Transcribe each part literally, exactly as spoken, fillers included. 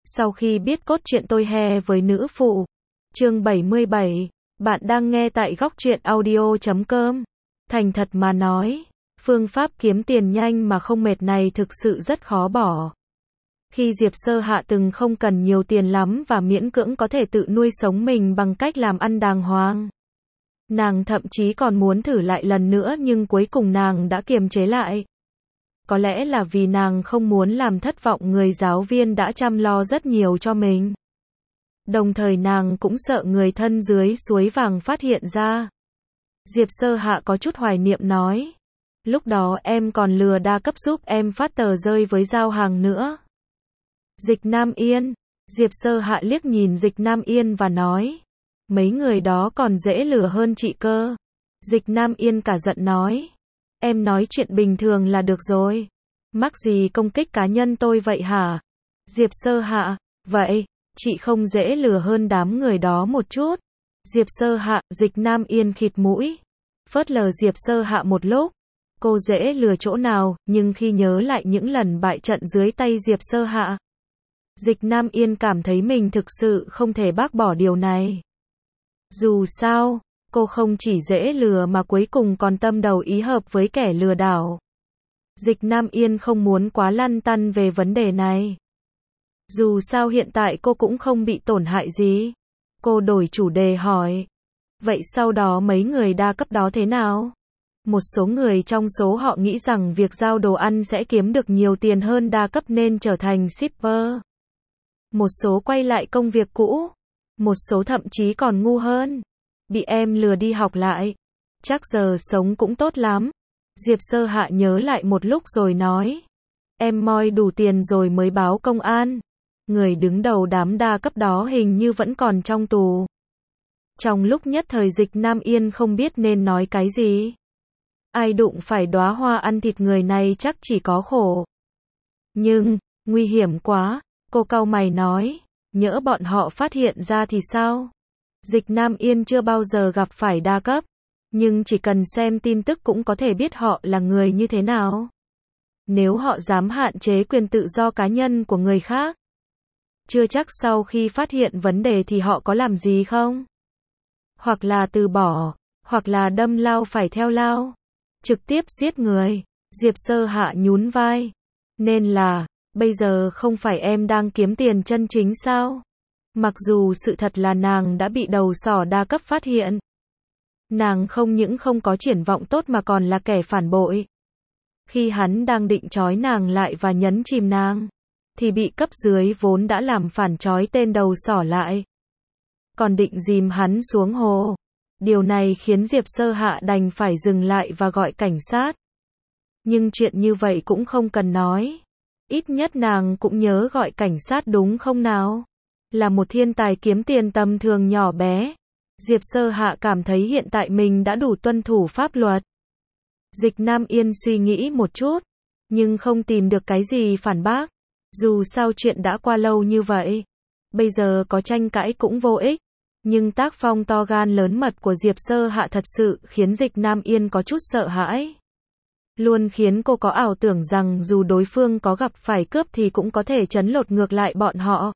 Sau khi biết cốt truyện tôi he với nữ phụ. Chương bảy mươi bảy. Bạn đang nghe tại góc truyện audio chấm com. Thành thật mà nói, phương pháp kiếm tiền nhanh mà không mệt này thực sự rất khó bỏ. Khi Diệp Sơ Hạ từng không cần nhiều tiền lắm và miễn cưỡng có thể tự nuôi sống mình bằng cách làm ăn đàng hoàng. Nàng thậm chí còn muốn thử lại lần nữa nhưng cuối cùng nàng đã kiềm chế lại. Có lẽ là vì nàng không muốn làm thất vọng người giáo viên đã chăm lo rất nhiều cho mình. Đồng thời nàng cũng sợ người thân dưới suối vàng phát hiện ra. Diệp Sơ Hạ có chút hoài niệm nói. Lúc đó em còn lừa đa cấp giúp em phát tờ rơi với giao hàng nữa. Dịch Nam Yên. Diệp Sơ Hạ liếc nhìn Dịch Nam Yên và nói. Mấy người đó còn dễ lừa hơn chị cơ. Dịch Nam Yên cả giận nói. Em nói chuyện bình thường là được rồi. Mắc gì công kích cá nhân tôi vậy hả? Diệp Sơ Hạ. Vậy, chị không dễ lừa hơn đám người đó một chút. Diệp Sơ Hạ. Dịch Nam Yên khịt mũi. Phớt lờ Diệp Sơ Hạ một lúc. Cô dễ lừa chỗ nào, nhưng khi nhớ lại những lần bại trận dưới tay Diệp Sơ Hạ. Dịch Nam Yên cảm thấy mình thực sự không thể bác bỏ điều này. Dù sao, cô không chỉ dễ lừa mà cuối cùng còn tâm đầu ý hợp với kẻ lừa đảo. Dịch Nam Yên không muốn quá lăn tăn về vấn đề này. Dù sao hiện tại cô cũng không bị tổn hại gì. Cô đổi chủ đề hỏi. Vậy sau đó mấy người đa cấp đó thế nào? Một số người trong số họ nghĩ rằng việc giao đồ ăn sẽ kiếm được nhiều tiền hơn đa cấp nên trở thành shipper. Một số quay lại công việc cũ. Một số thậm chí còn ngu hơn. Bị em lừa đi học lại. Chắc giờ sống cũng tốt lắm. Diệp Sơ Hạ nhớ lại một lúc rồi nói. Em moi đủ tiền rồi mới báo công an. Người đứng đầu đám đa cấp đó hình như vẫn còn trong tù. Trong lúc nhất thời Dịch Nam Yên không biết nên nói cái gì. Ai đụng phải đóa hoa ăn thịt người này chắc chỉ có khổ. Nhưng, nguy hiểm quá, cô cau mày nói. Nhỡ bọn họ phát hiện ra thì sao? Dịch Nam Yên chưa bao giờ gặp phải đa cấp. Nhưng chỉ cần xem tin tức cũng có thể biết họ là người như thế nào. Nếu họ dám hạn chế quyền tự do cá nhân của người khác. Chưa chắc sau khi phát hiện vấn đề thì họ có làm gì không? Hoặc là từ bỏ, hoặc là đâm lao phải theo lao. Trực tiếp giết người. Diệp Sơ Hạ nhún vai. Nên là, bây giờ không phải em đang kiếm tiền chân chính sao? Mặc dù sự thật là nàng đã bị đầu sỏ đa cấp phát hiện. Nàng không những không có triển vọng tốt mà còn là kẻ phản bội. Khi hắn đang định trói nàng lại và nhấn chìm nàng, thì bị cấp dưới vốn đã làm phản trói tên đầu sỏ lại. Còn định dìm hắn xuống hồ. Điều này khiến Diệp Sơ Hạ đành phải dừng lại và gọi cảnh sát. Nhưng chuyện như vậy cũng không cần nói. Ít nhất nàng cũng nhớ gọi cảnh sát đúng không nào? Là một thiên tài kiếm tiền tầm thường nhỏ bé. Diệp Sơ Hạ cảm thấy hiện tại mình đã đủ tuân thủ pháp luật. Dịch Nam Yên suy nghĩ một chút, nhưng không tìm được cái gì phản bác. Dù sao chuyện đã qua lâu như vậy, bây giờ có tranh cãi cũng vô ích. Nhưng tác phong to gan lớn mật của Diệp Sơ Hạ thật sự khiến Dịch Nam Yên có chút sợ hãi. Luôn khiến cô có ảo tưởng rằng dù đối phương có gặp phải cướp thì cũng có thể trấn lột ngược lại bọn họ.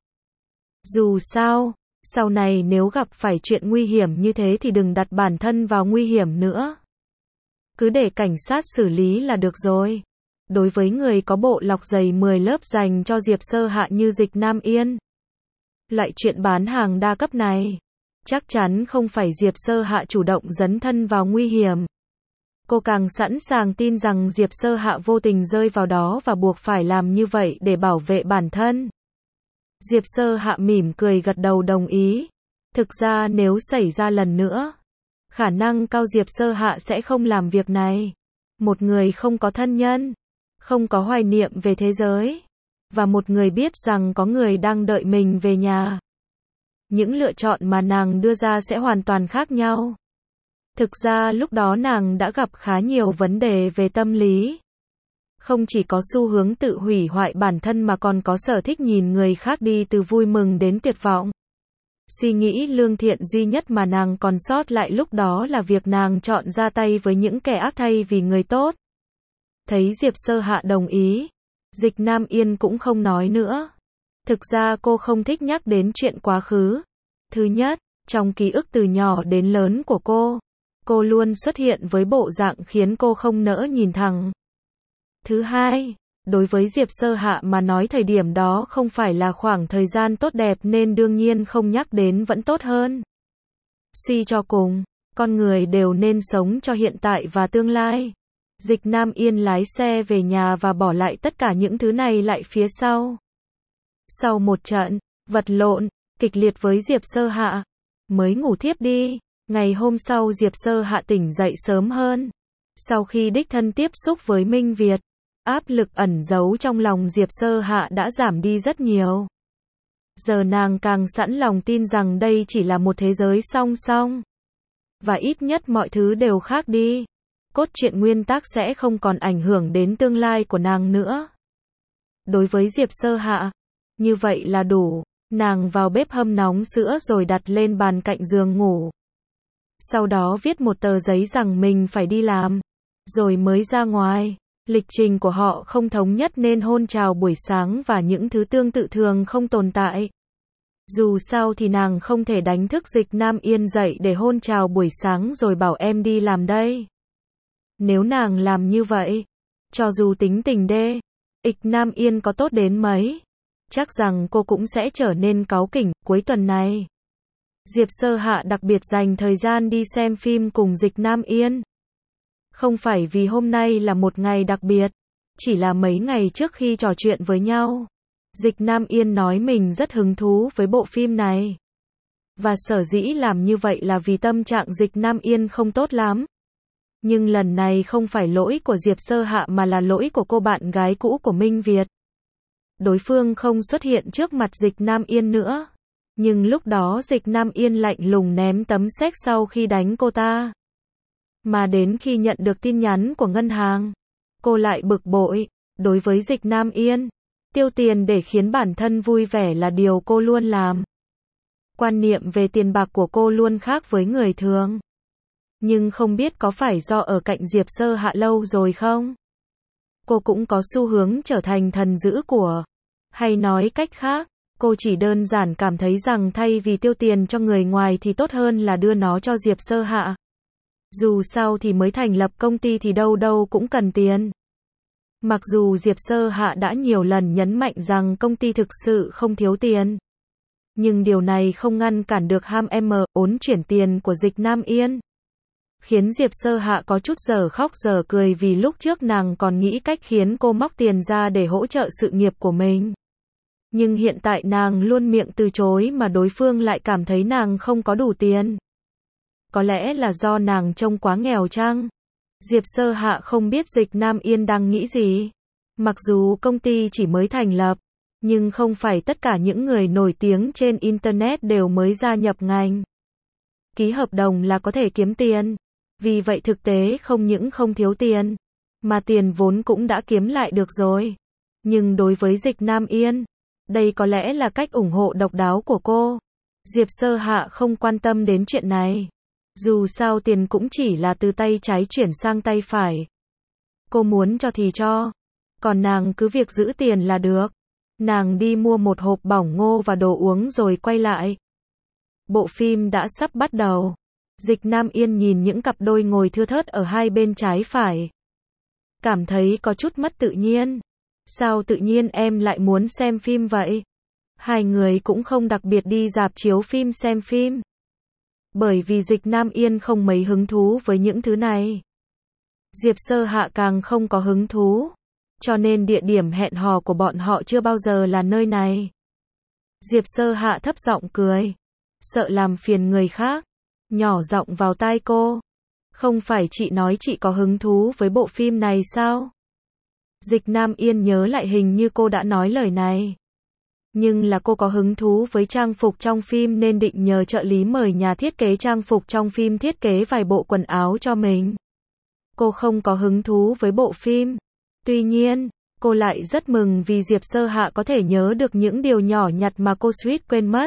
Dù sao, sau này nếu gặp phải chuyện nguy hiểm như thế thì đừng đặt bản thân vào nguy hiểm nữa. Cứ để cảnh sát xử lý là được rồi. Đối với người có bộ lọc dày mười lớp dành cho Diệp Sơ Hạ như Dịch Nam Yên. Loại chuyện bán hàng đa cấp này, chắc chắn không phải Diệp Sơ Hạ chủ động dấn thân vào nguy hiểm. Cô càng sẵn sàng tin rằng Diệp Sơ Hạ vô tình rơi vào đó và buộc phải làm như vậy để bảo vệ bản thân. Diệp Sơ Hạ mỉm cười gật đầu đồng ý. Thực ra nếu xảy ra lần nữa, khả năng cao Diệp Sơ Hạ sẽ không làm việc này. Một người không có thân nhân, không có hoài niệm về thế giới, và một người biết rằng có người đang đợi mình về nhà. Những lựa chọn mà nàng đưa ra sẽ hoàn toàn khác nhau. Thực ra lúc đó nàng đã gặp khá nhiều vấn đề về tâm lý. Không chỉ có xu hướng tự hủy hoại bản thân mà còn có sở thích nhìn người khác đi từ vui mừng đến tuyệt vọng. Suy nghĩ lương thiện duy nhất mà nàng còn sót lại lúc đó là việc nàng chọn ra tay với những kẻ ác thay vì người tốt. Thấy Diệp Sơ Hạ đồng ý, Dịch Nam Yên cũng không nói nữa. Thực ra cô không thích nhắc đến chuyện quá khứ. Thứ nhất, trong ký ức từ nhỏ đến lớn của cô, cô luôn xuất hiện với bộ dạng khiến cô không nỡ nhìn thẳng. Thứ hai, đối với Diệp Sơ Hạ mà nói thời điểm đó không phải là khoảng thời gian tốt đẹp nên đương nhiên không nhắc đến vẫn tốt hơn. Suy cho cùng, con người đều nên sống cho hiện tại và tương lai. Dịch Nam Yên lái xe về nhà và bỏ lại tất cả những thứ này lại phía sau. Sau một trận vật lộn kịch liệt với Diệp Sơ Hạ, mới ngủ thiếp đi. Ngày hôm sau Diệp Sơ Hạ tỉnh dậy sớm hơn. Sau khi đích thân tiếp xúc với Minh Việt, áp lực ẩn giấu trong lòng Diệp Sơ Hạ đã giảm đi rất nhiều. Giờ nàng càng sẵn lòng tin rằng đây chỉ là một thế giới song song. Và ít nhất mọi thứ đều khác đi. Cốt truyện nguyên tác sẽ không còn ảnh hưởng đến tương lai của nàng nữa. Đối với Diệp Sơ Hạ, như vậy là đủ. Nàng vào bếp hâm nóng sữa rồi đặt lên bàn cạnh giường ngủ. Sau đó viết một tờ giấy rằng mình phải đi làm, rồi mới ra ngoài. Lịch trình của họ không thống nhất nên hôn chào buổi sáng và những thứ tương tự thường không tồn tại. Dù sao thì nàng không thể đánh thức Dịch Nam Yên dậy để hôn chào buổi sáng rồi bảo em đi làm đây. Nếu nàng làm như vậy, cho dù tính tình đê, Dịch Nam Yên có tốt đến mấy, chắc rằng cô cũng sẽ trở nên cáu kỉnh. Cuối tuần này, Diệp Sơ Hạ đặc biệt dành thời gian đi xem phim cùng Dịch Nam Yên. Không phải vì hôm nay là một ngày đặc biệt, chỉ là mấy ngày trước khi trò chuyện với nhau, Dịch Nam Yên nói mình rất hứng thú với bộ phim này. Và sở dĩ làm như vậy là vì tâm trạng Dịch Nam Yên không tốt lắm. Nhưng lần này không phải lỗi của Diệp Sơ Hạ mà là lỗi của cô bạn gái cũ của Minh Việt. Đối phương không xuất hiện trước mặt Dịch Nam Yên nữa. Nhưng lúc đó Dịch Nam Yên lạnh lùng ném tấm séc sau khi đánh cô ta. Mà đến khi nhận được tin nhắn của ngân hàng, cô lại bực bội. Đối với Dịch Nam Yên, tiêu tiền để khiến bản thân vui vẻ là điều cô luôn làm. Quan niệm về tiền bạc của cô luôn khác với người thường. Nhưng không biết có phải do ở cạnh Diệp Sơ Hạ lâu rồi không? Cô cũng có xu hướng trở thành thần dữ của. Hay nói cách khác, cô chỉ đơn giản cảm thấy rằng thay vì tiêu tiền cho người ngoài thì tốt hơn là đưa nó cho Diệp Sơ Hạ. Dù sao thì mới thành lập công ty thì đâu đâu cũng cần tiền. Mặc dù Diệp Sơ Hạ đã nhiều lần nhấn mạnh rằng công ty thực sự không thiếu tiền. Nhưng điều này không ngăn cản được ham em ốn chuyển tiền của Dịch Nam Yên. Khiến Diệp Sơ Hạ có chút giờ khóc giờ cười vì lúc trước nàng còn nghĩ cách khiến cô móc tiền ra để hỗ trợ sự nghiệp của mình. Nhưng hiện tại nàng luôn miệng từ chối mà đối phương lại cảm thấy nàng không có đủ tiền. Có lẽ là do nàng trông quá nghèo chăng? Diệp Sơ Hạ không biết Dịch Nam Yên đang nghĩ gì. Mặc dù công ty chỉ mới thành lập, nhưng không phải tất cả những người nổi tiếng trên Internet đều mới gia nhập ngành. Ký hợp đồng là có thể kiếm tiền. Vì vậy thực tế không những không thiếu tiền, mà tiền vốn cũng đã kiếm lại được rồi. Nhưng đối với Dịch Nam Yên, đây có lẽ là cách ủng hộ độc đáo của cô. Diệp Sơ Hạ không quan tâm đến chuyện này. Dù sao tiền cũng chỉ là từ tay trái chuyển sang tay phải. Cô muốn cho thì cho. Còn nàng cứ việc giữ tiền là được. Nàng đi mua một hộp bỏng ngô và đồ uống rồi quay lại. Bộ phim đã sắp bắt đầu. Dịch Nam Yên nhìn những cặp đôi ngồi thưa thớt ở hai bên trái phải. Cảm thấy có chút mất tự nhiên. Sao tự nhiên em lại muốn xem phim vậy? Hai người cũng không đặc biệt đi rạp chiếu phim xem phim. Bởi vì Dịch Nam Yên không mấy hứng thú với những thứ này. Diệp Sơ Hạ càng không có hứng thú. Cho nên địa điểm hẹn hò của bọn họ chưa bao giờ là nơi này. Diệp Sơ Hạ thấp giọng cười. Sợ làm phiền người khác. Nhỏ giọng vào tai cô. Không phải chị nói chị có hứng thú với bộ phim này sao? Dịch Nam Yên nhớ lại hình như cô đã nói lời này. Nhưng là cô có hứng thú với trang phục trong phim nên định nhờ trợ lý mời nhà thiết kế trang phục trong phim thiết kế vài bộ quần áo cho mình. Cô không có hứng thú với bộ phim. Tuy nhiên, cô lại rất mừng vì Diệp Sơ Hạ có thể nhớ được những điều nhỏ nhặt mà cô suýt quên mất.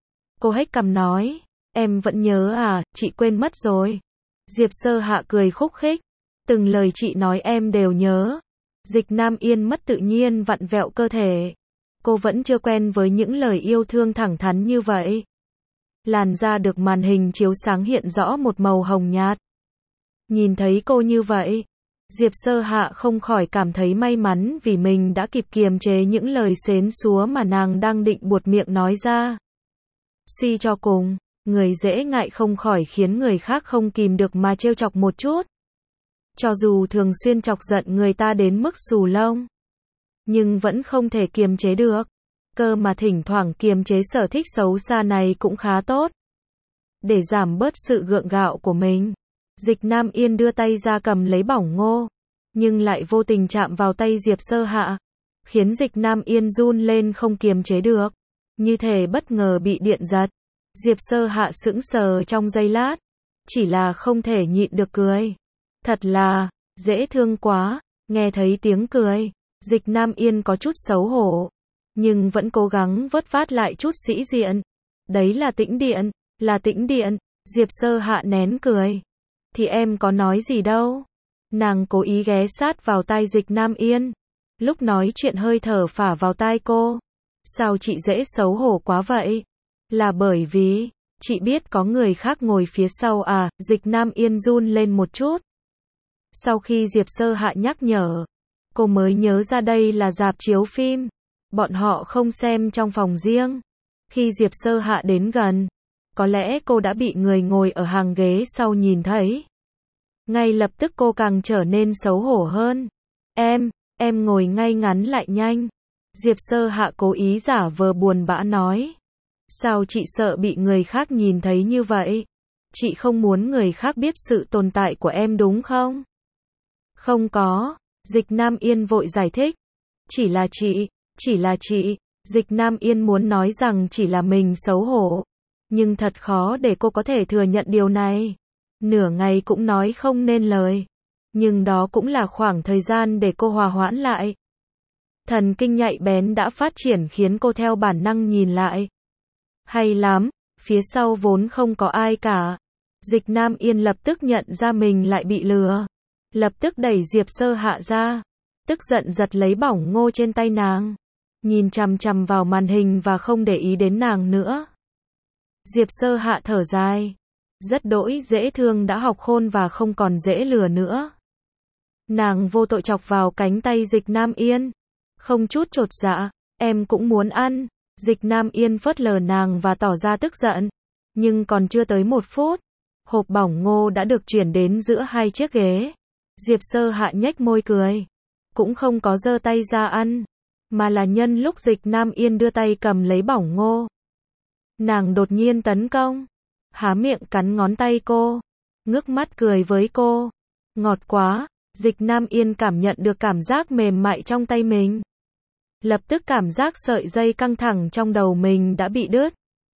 Cô hếch cằm nói, em vẫn nhớ à, chị quên mất rồi. Diệp Sơ Hạ cười khúc khích, từng lời chị nói em đều nhớ. Dịch Nam Yên mất tự nhiên vặn vẹo cơ thể. Cô vẫn chưa quen với những lời yêu thương thẳng thắn như vậy. Làn da được màn hình chiếu sáng hiện rõ một màu hồng nhạt. Nhìn thấy cô như vậy, Diệp Sơ Hạ không khỏi cảm thấy may mắn vì mình đã kịp kiềm chế những lời xến xúa mà nàng đang định buột miệng nói ra. Suy cho cùng, người dễ ngại không khỏi khiến người khác không kìm được mà trêu chọc một chút. Cho dù thường xuyên chọc giận người ta đến mức xù lông, nhưng vẫn không thể kiềm chế được. Cơ mà thỉnh thoảng kiềm chế sở thích xấu xa này cũng khá tốt. Để giảm bớt sự gượng gạo của mình, Dịch Nam Yên đưa tay ra cầm lấy bỏng ngô, nhưng lại vô tình chạm vào tay Diệp Sơ Hạ, khiến Dịch Nam Yên run lên không kiềm chế được, như thể bất ngờ bị điện giật. Diệp Sơ Hạ sững sờ trong giây lát, chỉ là không thể nhịn được cười. Thật là, dễ thương quá. Nghe thấy tiếng cười, Dịch Nam Yên có chút xấu hổ, nhưng vẫn cố gắng vớt vát lại chút sĩ diện. Đấy là tĩnh điện, là tĩnh điện. Diệp Sơ Hạ nén cười. Thì em có nói gì đâu. Nàng cố ý ghé sát vào tai Dịch Nam Yên, lúc nói chuyện hơi thở phả vào tai cô. Sao chị dễ xấu hổ quá vậy? Là bởi vì chị biết có người khác ngồi phía sau à? Dịch Nam Yên run lên một chút. Sau khi Diệp Sơ Hạ nhắc nhở, cô mới nhớ ra đây là rạp chiếu phim. Bọn họ không xem trong phòng riêng. Khi Diệp Sơ Hạ đến gần, có lẽ cô đã bị người ngồi ở hàng ghế sau nhìn thấy. Ngay lập tức cô càng trở nên xấu hổ hơn. Em, em ngồi ngay ngắn lại nhanh. Diệp Sơ Hạ cố ý giả vờ buồn bã nói. Sao chị sợ bị người khác nhìn thấy như vậy? Chị không muốn người khác biết sự tồn tại của em đúng không? Không có. Dịch Nam Yên vội giải thích. Chỉ là chị, chỉ là chị. Dịch Nam Yên muốn nói rằng chỉ là mình xấu hổ. Nhưng thật khó để cô có thể thừa nhận điều này. Nửa ngày cũng nói không nên lời. Nhưng đó cũng là khoảng thời gian để cô hòa hoãn lại. Thần kinh nhạy bén đã phát triển khiến cô theo bản năng nhìn lại. Hay lắm, phía sau vốn không có ai cả. Dịch Nam Yên lập tức nhận ra mình lại bị lừa. Lập tức đẩy Diệp Sơ Hạ ra. Tức giận giật lấy bỏng ngô trên tay nàng. Nhìn chằm chằm vào màn hình và không để ý đến nàng nữa. Diệp Sơ Hạ thở dài. Rất đỗi dễ thương đã học khôn và không còn dễ lừa nữa. Nàng vô tội chọc vào cánh tay Dịch Nam Yên. Không chút chột dạ, em cũng muốn ăn. Dịch Nam Yên phớt lờ nàng và tỏ ra tức giận. Nhưng còn chưa tới một phút, hộp bỏng ngô đã được chuyển đến giữa hai chiếc ghế. Diệp Sơ Hạ nhếch môi cười. Cũng không có giơ tay ra ăn, mà là nhân lúc Dịch Nam Yên đưa tay cầm lấy bỏng ngô. Nàng đột nhiên tấn công. Há miệng cắn ngón tay cô. Ngước mắt cười với cô. Ngọt quá. Dịch Nam Yên cảm nhận được cảm giác mềm mại trong tay mình. Lập tức cảm giác sợi dây căng thẳng trong đầu mình đã bị đứt.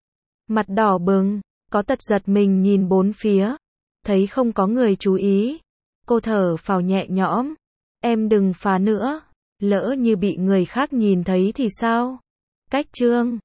Mặt đỏ bừng, có tật giật mình nhìn bốn phía. Thấy không có người chú ý. Cô thở phào nhẹ nhõm. Em đừng phá nữa. Lỡ như bị người khác nhìn thấy thì sao? Cách chương